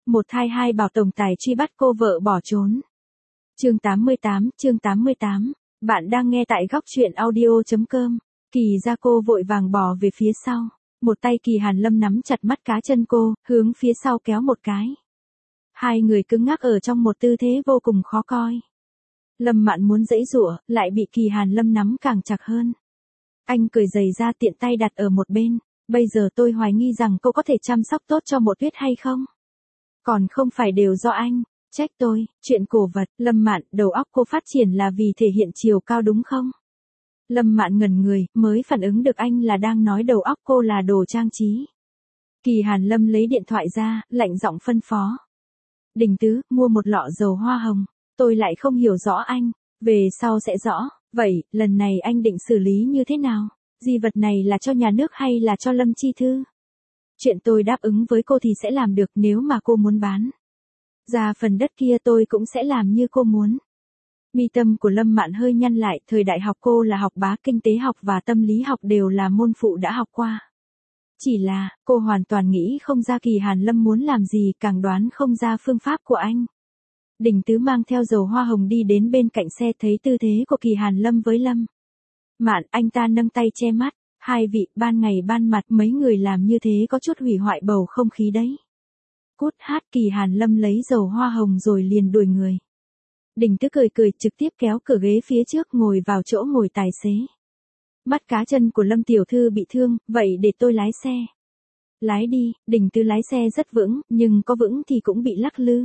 một thai hai bảo tổng tài truy bắt cô vợ bỏ trốn. Chương 88, bạn đang nghe tại góc truyện audio.com. Kỳ ra cô vội vàng bò về phía sau, một tay Kỳ Hàn Lâm nắm chặt mắt cá chân cô, hướng phía sau kéo một cái. Hai người cứng ngắc ở trong một tư thế vô cùng khó coi. Lâm Mạn muốn giãy giụa, lại bị Kỳ Hàn Lâm nắm càng chặt hơn. Anh cười giày ra tiện tay đặt ở một bên, bây giờ tôi hoài nghi rằng cô có thể chăm sóc tốt cho Mộ Tuyết hay không? Còn không phải đều do anh, trách tôi, chuyện cổ vật, Lâm Mạn, đầu óc cô phát triển là vì thể hiện chiều cao đúng không? Lâm Mạn ngẩn người, mới phản ứng được anh là đang nói đầu óc cô là đồ trang trí. Kỳ Hàn Lâm lấy điện thoại ra, lạnh giọng phân phó. Đình Tứ, mua một lọ dầu hoa hồng, tôi lại không hiểu rõ anh, về sau sẽ rõ, vậy, lần này anh định xử lý như thế nào? Di vật này là cho nhà nước hay là cho Lâm Chi Thư? Chuyện tôi đáp ứng với cô thì sẽ làm được, nếu mà cô muốn bán ra phần đất kia tôi cũng sẽ làm như cô muốn. Mi tâm của Lâm Mạn hơi nhăn lại, thời đại học cô là học bá, kinh tế học và tâm lý học đều là môn phụ đã học qua. Chỉ là, cô hoàn toàn nghĩ không ra Kỳ Hàn Lâm muốn làm gì, càng đoán không ra phương pháp của anh. Đình Tứ mang theo dầu hoa hồng đi đến bên cạnh xe, thấy tư thế của Kỳ Hàn Lâm với Lâm Mạn, anh ta nâng tay che mắt. Hai vị, ban ngày ban mặt mấy người làm như thế có chút hủy hoại bầu không khí đấy. Cút hát, Kỳ Hàn Lâm lấy dầu hoa hồng rồi liền đuổi người. Đình Tứ cười trực tiếp kéo cửa ghế phía trước ngồi vào chỗ ngồi tài xế. Mắt cá chân của Lâm tiểu thư bị thương, vậy để tôi lái xe. Lái đi, Đình Tứ lái xe rất vững, nhưng có vững thì cũng bị lắc lư.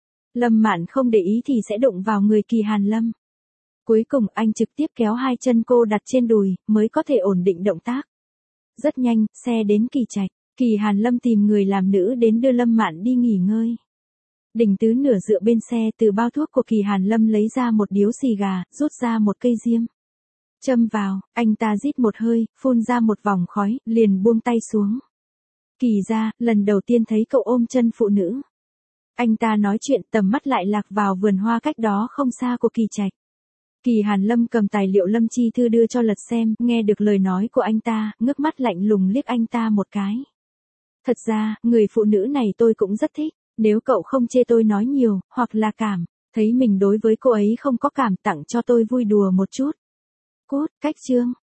Lâm Mạn không để ý thì sẽ đụng vào người Kỳ Hàn Lâm. Cuối cùng anh trực tiếp kéo hai chân cô đặt trên đùi, mới có thể ổn định động tác. Rất nhanh, xe đến Kỳ Trạch, Kỳ Hàn Lâm tìm người làm nữ đến đưa Lâm Mạn đi nghỉ ngơi. Đình Tứ nửa dựa bên xe, từ bao thuốc của Kỳ Hàn Lâm lấy ra một điếu xì gà, rút ra một cây diêm. Châm vào, anh ta rít một hơi, phun ra một vòng khói, liền buông tay xuống. Kỳ ra, lần đầu tiên thấy cậu ôm chân phụ nữ. Anh ta nói chuyện, tầm mắt lại lạc vào vườn hoa cách đó không xa của Kỳ Trạch. Kỳ Hàn Lâm cầm tài liệu Lâm Chi Thư đưa cho lật xem, nghe được lời nói của anh ta, ngước mắt lạnh lùng liếc anh ta một cái. Thật ra, người phụ nữ này tôi cũng rất thích, nếu cậu không chê tôi nói nhiều, hoặc là thấy mình đối với cô ấy không có cảm, tặng cho tôi vui đùa một chút. Cút, cách chương.